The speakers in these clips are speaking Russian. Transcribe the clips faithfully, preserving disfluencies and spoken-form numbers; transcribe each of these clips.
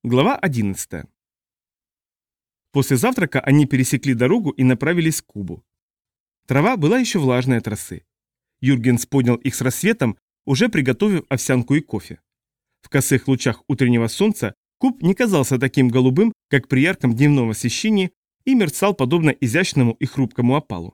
Глава одиннадцатая. После завтрака они пересекли дорогу и направились к кубу. Трава была еще влажной от росы. Юргенс поднял их с рассветом, уже приготовив овсянку и кофе. В косых лучах утреннего солнца куб не казался таким голубым, как при ярком дневном освещении, и мерцал подобно изящному и хрупкому опалу.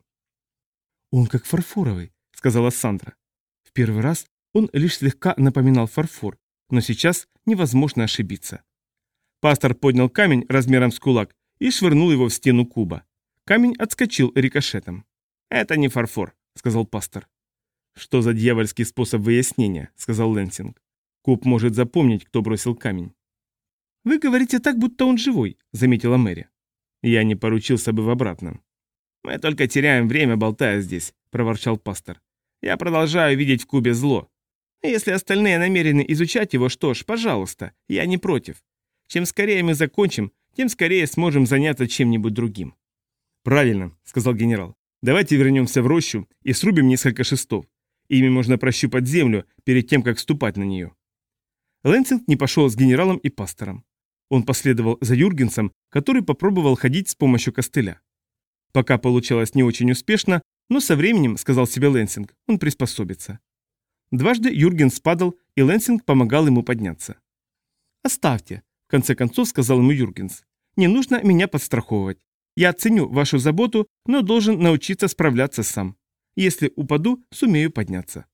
«Он как фарфоровый», — сказала Сандра. В первый раз он лишь слегка напоминал фарфор, но сейчас невозможно ошибиться. Пастор поднял камень размером с кулак и швырнул его в стену куба. Камень отскочил рикошетом. «Это не фарфор», — сказал пастор. «Что за дьявольский способ выяснения?» — сказал Лэнсинг. «Куб может запомнить, кто бросил камень». «Вы говорите так, будто он живой», — заметила Мэри. «Я не поручился бы в обратном». «Мы только теряем время, болтая здесь», — проворчал пастор. «Я продолжаю видеть в кубе зло. Если остальные намерены изучать его, что ж, пожалуйста, я не против. Чем скорее мы закончим, тем скорее сможем заняться чем-нибудь другим». «Правильно», — сказал генерал. «Давайте вернемся в рощу и срубим несколько шестов. Ими можно прощупать землю перед тем, как вступать на нее». Лэнсинг не пошел с генералом и пастором. Он последовал за Юргенсом, который попробовал ходить с помощью костыля. Пока получалось не очень успешно, но со временем, сказал себе Лэнсинг, он приспособится. Дважды Юргенс падал, и Лэнсинг помогал ему подняться. «Оставьте», — в конце концов сказал ему Юргенс. «Не нужно меня подстраховывать. Я ценю вашу заботу, но должен научиться справляться сам. Если упаду, сумею подняться».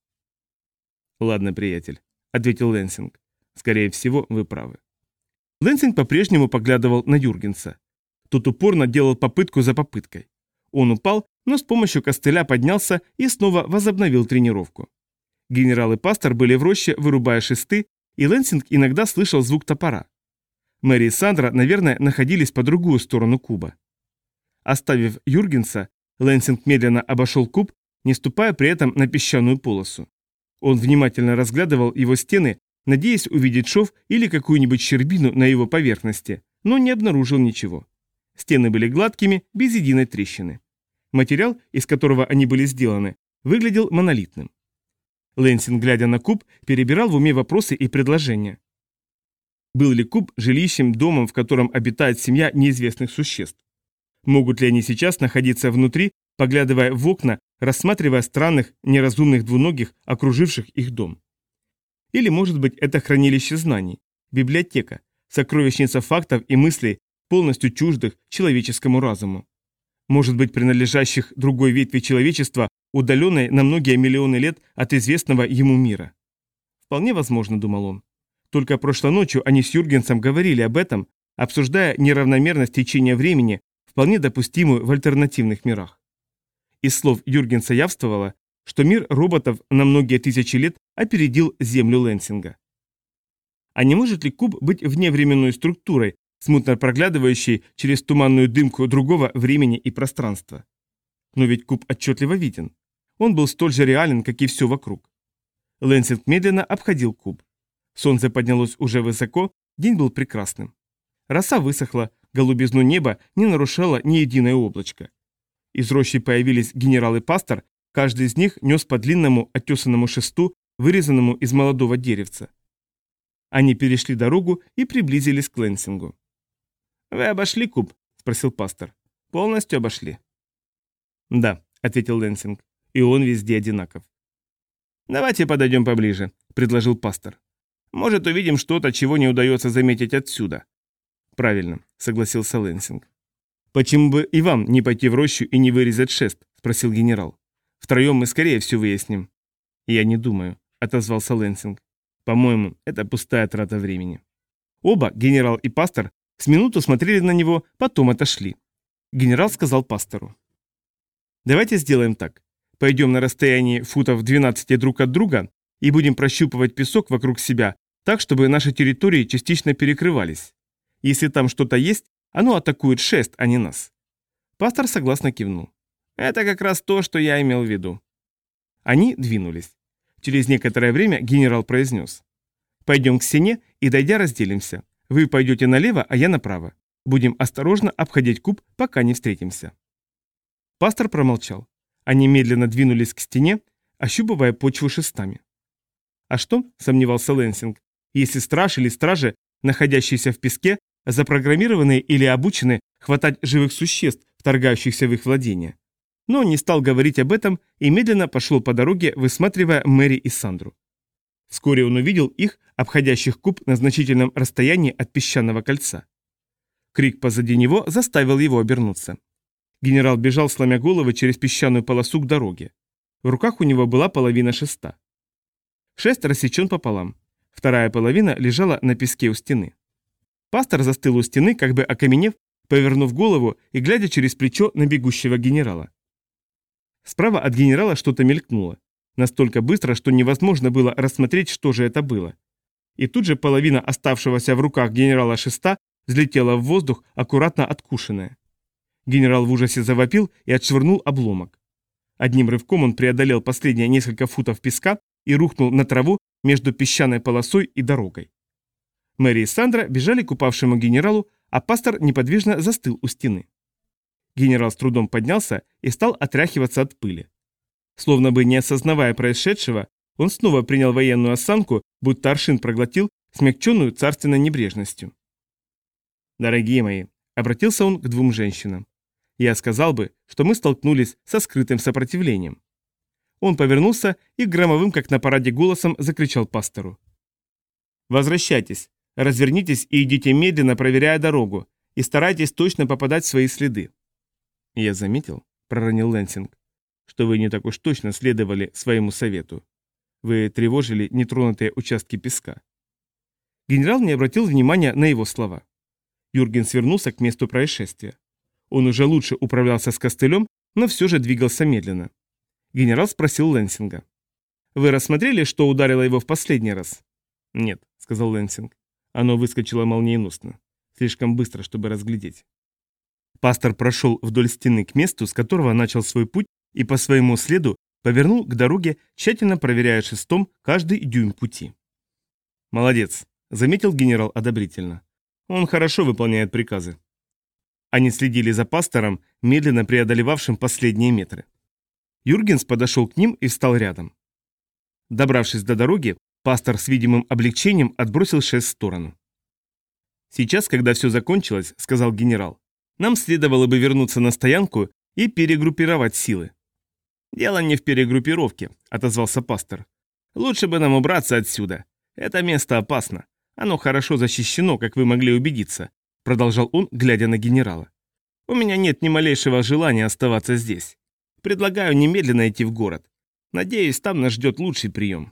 «Ладно, приятель», — ответил Лэнсинг. «Скорее всего, вы правы». Лэнсинг по-прежнему поглядывал на Юргенса. Тот упорно делал попытку за попыткой. Он упал, но с помощью костыля поднялся и снова возобновил тренировку. Генерал и пастор были в роще, вырубая шесты, и Лэнсинг иногда слышал звук топора. Мэри и Сандра, наверное, находились по другую сторону куба. Оставив Юргенса, Лэнсинг медленно обошел куб, не ступая при этом на песчаную полосу. Он внимательно разглядывал его стены, надеясь увидеть шов или какую-нибудь щербину на его поверхности, но не обнаружил ничего. Стены были гладкими, без единой трещины. Материал, из которого они были сделаны, выглядел монолитным. Лэнсинг, глядя на куб, перебирал в уме вопросы и предложения. Был ли куб жилищем, домом, в котором обитает семья неизвестных существ? Могут ли они сейчас находиться внутри, поглядывая в окна, рассматривая странных, неразумных двуногих, окруживших их дом? Или, может быть, это хранилище знаний, библиотека, сокровищница фактов и мыслей, полностью чуждых человеческому разуму? Может быть, принадлежащих другой ветви человечества, удаленной на многие миллионы лет от известного ему мира? Вполне возможно, думал он. Только прошлой ночью они с Юргенсом говорили об этом, обсуждая неравномерность течения времени, вполне допустимую в альтернативных мирах. Из слов Юргенса явствовало, что мир роботов на многие тысячи лет опередил Землю Лэнсинга. А не может ли куб быть вневременной структурой, смутно проглядывающей через туманную дымку другого времени и пространства? Но ведь куб отчетливо виден. Он был столь же реален, как и все вокруг. Лэнсинг медленно обходил куб. Солнце поднялось уже высоко, день был прекрасным. Роса высохла, голубизну неба не нарушало ни единое облачко. Из рощи появились генерал и пастор, каждый из них нес по длинному оттесанному шесту, вырезанному из молодого деревца. Они перешли дорогу и приблизились к Лэнсингу. «Вы обошли куб?» – спросил пастор. «Полностью обошли?» «Да», – ответил Лэнсинг, – «и он везде одинаков». «Давайте подойдем поближе», – предложил пастор. «Может, увидим что-то, чего не удается заметить отсюда». «Правильно», — согласился Лэнсинг. «Почему бы и вам не пойти в рощу и не вырезать шест?» — спросил генерал. «Втроем мы скорее все выясним». «Я не думаю», — отозвался Лэнсинг. «По-моему, это пустая трата времени». Оба, генерал и пастор, с минуту смотрели на него, потом отошли. Генерал сказал пастору. «Давайте сделаем так. Пойдем на расстоянии футов двенадцати друг от друга и будем прощупывать песок вокруг себя так, чтобы наши территории частично перекрывались. Если там что-то есть, оно атакует шест, а не нас». Пастор согласно кивнул. «Это как раз то, что я имел в виду». Они двинулись. Через некоторое время генерал произнес. «Пойдем к стене и, дойдя, разделимся. Вы пойдете налево, а я направо. Будем осторожно обходить куб, пока не встретимся». Пастор промолчал. Они медленно двинулись к стене, ощупывая почву шестами. «А что?» – сомневался Лэнсинг. «Если страж или стражи находящиеся в песке, запрограммированы или обучены хватать живых существ, вторгающихся в их владение. Но он не стал говорить об этом и медленно пошел по дороге, высматривая Мэри и Сандру. Вскоре он увидел их, обходящих куб на значительном расстоянии от песчаного кольца. Крик позади него заставил его обернуться. Генерал бежал, сломя головы через песчаную полосу к дороге. В руках у него была половина шеста. Шест рассечен пополам. Вторая половина лежала на песке у стены. Пастор застыл у стены, как бы окаменев, повернув голову и глядя через плечо на бегущего генерала. Справа от генерала что-то мелькнуло. Настолько быстро, что невозможно было рассмотреть, что же это было. И тут же половина оставшегося в руках генерала шеста взлетела в воздух, аккуратно откушенная. Генерал в ужасе завопил и отшвырнул обломок. Одним рывком он преодолел последние несколько футов песка и рухнул на траву между песчаной полосой и дорогой. Мэри и Сандра бежали к упавшему генералу, а пастор неподвижно застыл у стены. Генерал с трудом поднялся и стал отряхиваться от пыли. Словно бы не осознавая происшедшего, он снова принял военную осанку, будто аршин проглотил, смягченную царственной небрежностью. «Дорогие мои», — обратился он к двум женщинам, — «я сказал бы, что мы столкнулись со скрытым сопротивлением». Он повернулся и громовым, как на параде, голосом закричал пастору. «Возвращайтесь, развернитесь и идите медленно, проверяя дорогу, и старайтесь точно попадать в свои следы». «Я заметил», — проронил Лэнсинг, — «что вы не так уж точно следовали своему совету. Вы тревожили нетронутые участки песка». Генерал не обратил внимания на его слова. Юрген свернулся к месту происшествия. Он уже лучше управлялся с костылем, но все же двигался медленно. Генерал спросил Лэнсинга. «Вы рассмотрели, что ударило его в последний раз?» «Нет», — сказал Лэнсинг. «Оно выскочило молниеносно. Слишком быстро, чтобы разглядеть». Пастор прошел вдоль стены к месту, с которого начал свой путь, и по своему следу повернул к дороге, тщательно проверяя шестом каждый дюйм пути. «Молодец», — заметил генерал одобрительно. «Он хорошо выполняет приказы». Они следили за пастором, медленно преодолевавшим последние метры. Юргенс подошел к ним и встал рядом. Добравшись до дороги, пастор с видимым облегчением отбросил шест в сторону. «Сейчас, когда все закончилось, — сказал генерал, — нам следовало бы вернуться на стоянку и перегруппировать силы». «Дело не в перегруппировке», — отозвался пастор. «Лучше бы нам убраться отсюда. Это место опасно. Оно хорошо защищено, как вы могли убедиться», — продолжал он, глядя на генерала. «У меня нет ни малейшего желания оставаться здесь. Предлагаю немедленно идти в город. Надеюсь, там нас ждет лучший прием».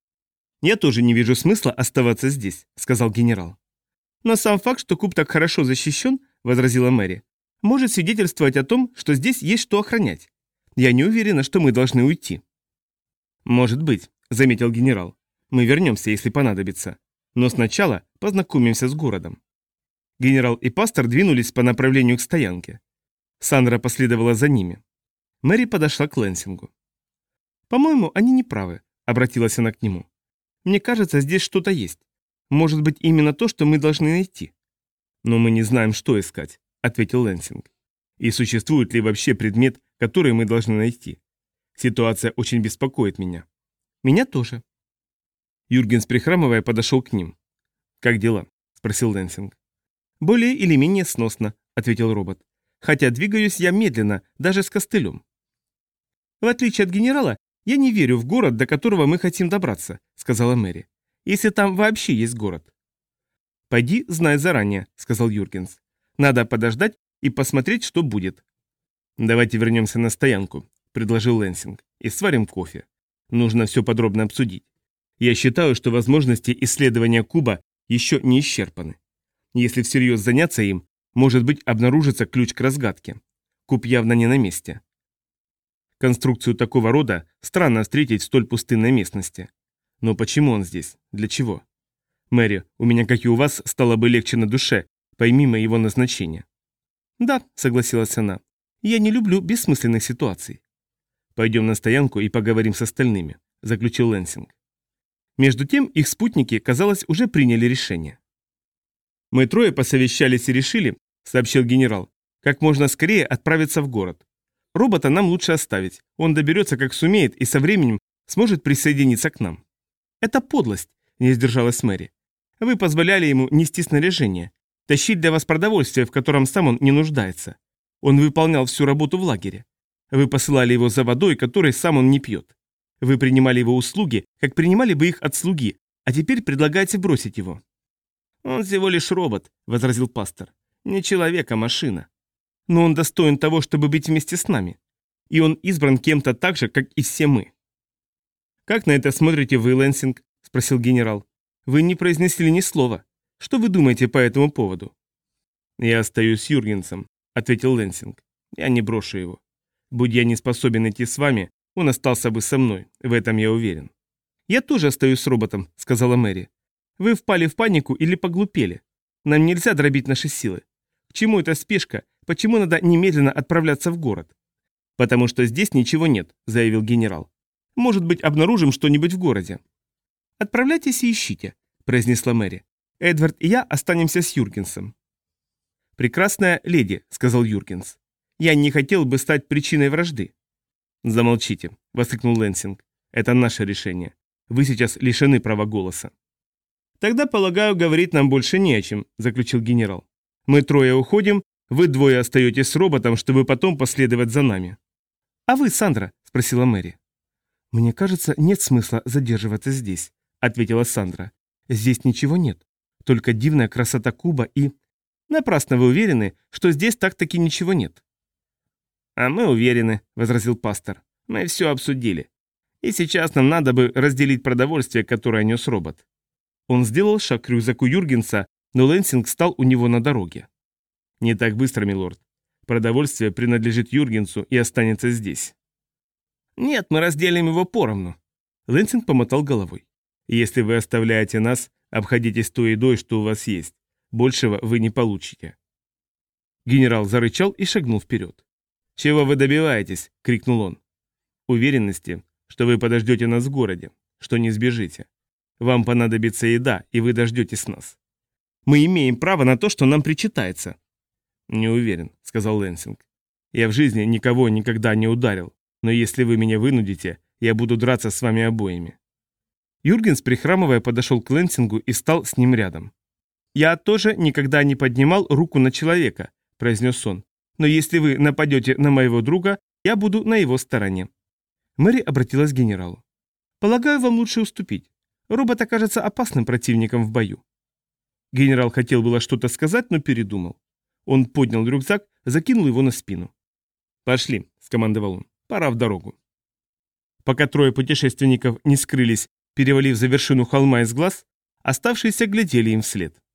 «Я тоже не вижу смысла оставаться здесь», — сказал генерал. «Но сам факт, что куб так хорошо защищен, — возразила Мэри, — может свидетельствовать о том, что здесь есть что охранять. Я не уверена, что мы должны уйти». «Может быть», — заметил генерал. «Мы вернемся, если понадобится. Но сначала познакомимся с городом». Генерал и пастор двинулись по направлению к стоянке. Сандра последовала за ними. Мэри подошла к Лэнсингу. «По-моему, они не правы», — обратилась она к нему. «Мне кажется, здесь что-то есть. Может быть, именно то, что мы должны найти». «Но мы не знаем, что искать», — ответил Лэнсинг. «И существует ли вообще предмет, который мы должны найти? Ситуация очень беспокоит меня». «Меня тоже». Юргенс, прихрамывая, подошел к ним. «Как дела?» — спросил Лэнсинг. «Более или менее сносно», — ответил робот. «Хотя двигаюсь я медленно, даже с костылем». «В отличие от генерала, я не верю в город, до которого мы хотим добраться», — сказала Мэри. «Если там вообще есть город». «Пойди, знай заранее», — сказал Юргенс. «Надо подождать и посмотреть, что будет». «Давайте вернемся на стоянку», — предложил Лэнсинг, — «и сварим кофе. Нужно все подробно обсудить. Я считаю, что возможности исследования куба еще не исчерпаны. Если всерьез заняться им, может быть, обнаружится ключ к разгадке. Куб явно не на месте. Конструкцию такого рода странно встретить в столь пустынной местности. Но почему он здесь? Для чего? Мэри, у меня, как и у вас, стало бы легче на душе, пойми мы его назначение». «Да», — согласилась она, — «я не люблю бессмысленных ситуаций». «Пойдем на стоянку и поговорим с остальными», — заключил Лэнсинг. Между тем их спутники, казалось, уже приняли решение. «Мы трое посовещались и решили, — сообщил генерал, — как можно скорее отправиться в город. Робота нам лучше оставить, он доберется как сумеет и со временем сможет присоединиться к нам». «Это подлость», — не сдержалась Мэри. Вы позволяли ему нести снаряжение, тащить для вас продовольствие, в котором сам он не нуждается. Он выполнял всю работу в лагере. Вы посылали его за водой, которой сам он не пьет. Вы принимали его услуги, как принимали бы их от слуги, а теперь предлагаете бросить его». «Он всего лишь робот», — возразил пастор. «Не человек, а машина. Но он достоин того, чтобы быть вместе с нами. И он избран кем-то так же, как и все мы». «Как на это смотрите вы, Лэнсинг?» — спросил генерал. «Вы не произнесли ни слова. Что вы думаете по этому поводу?» «Я остаюсь с Юргенсом», — ответил Лэнсинг. «Я не брошу его. Будь я не способен идти с вами, он остался бы со мной, в этом я уверен». «Я тоже остаюсь с роботом», — сказала Мэри. «Вы впали в панику или поглупели? Нам нельзя дробить наши силы. К чему эта спешка? Почему надо немедленно отправляться в город?» «Потому что здесь ничего нет», — заявил генерал. «Может быть, обнаружим что-нибудь в городе». «Отправляйтесь и ищите», — произнесла Мэри. «Эдвард и я останемся с Юргенсом». «Прекрасная леди», — сказал Юргенс. «Я не хотел бы стать причиной вражды». «Замолчите», — воскликнул Лэнсинг. «Это наше решение. Вы сейчас лишены права голоса». «Тогда, полагаю, говорить нам больше не о чем», — заключил генерал. «Мы трое уходим, вы двое остаетесь с роботом, чтобы потом последовать за нами». «А вы, Сандра?» — спросила Мэри. «Мне кажется, нет смысла задерживаться здесь», — ответила Сандра. «Здесь ничего нет, только дивная красота Куба и...» «Напрасно вы уверены, что здесь так-таки ничего нет». «А мы уверены», — возразил пастор. «Мы все обсудили. И сейчас нам надо бы разделить продовольствие, которое нес робот». Он сделал шаг к рюкзаку Юргенса, но Лэнсинг встал у него на дороге. «Не так быстро, милорд. Продовольствие принадлежит Юргенсу и останется здесь». «Нет, мы разделим его поровну». Лэнсинг помотал головой. «Если вы оставляете нас, обходитесь той едой, что у вас есть. Большего вы не получите». Генерал зарычал и шагнул вперед. «Чего вы добиваетесь?» — крикнул он. «Уверенности, что вы подождете нас в городе, что не сбежите. Вам понадобится еда, и вы дождетесь нас. Мы имеем право на то, что нам причитается». «Не уверен», — сказал Лэнсинг. «Я в жизни никого никогда не ударил, но если вы меня вынудите, я буду драться с вами обоими». Юргенс, прихрамывая, подошел к Лэнсингу и стал с ним рядом. «Я тоже никогда не поднимал руку на человека», — произнес он. «Но если вы нападете на моего друга, я буду на его стороне». Мэри обратилась к генералу. «Полагаю, вам лучше уступить. Робот окажется опасным противником в бою». Генерал хотел было что-то сказать, но передумал. Он поднял рюкзак, закинул его на спину. «Пошли», — скомандовал он, — «пора в дорогу». Пока трое путешественников не скрылись, перевалив за вершину холма из глаз, оставшиеся глядели им вслед.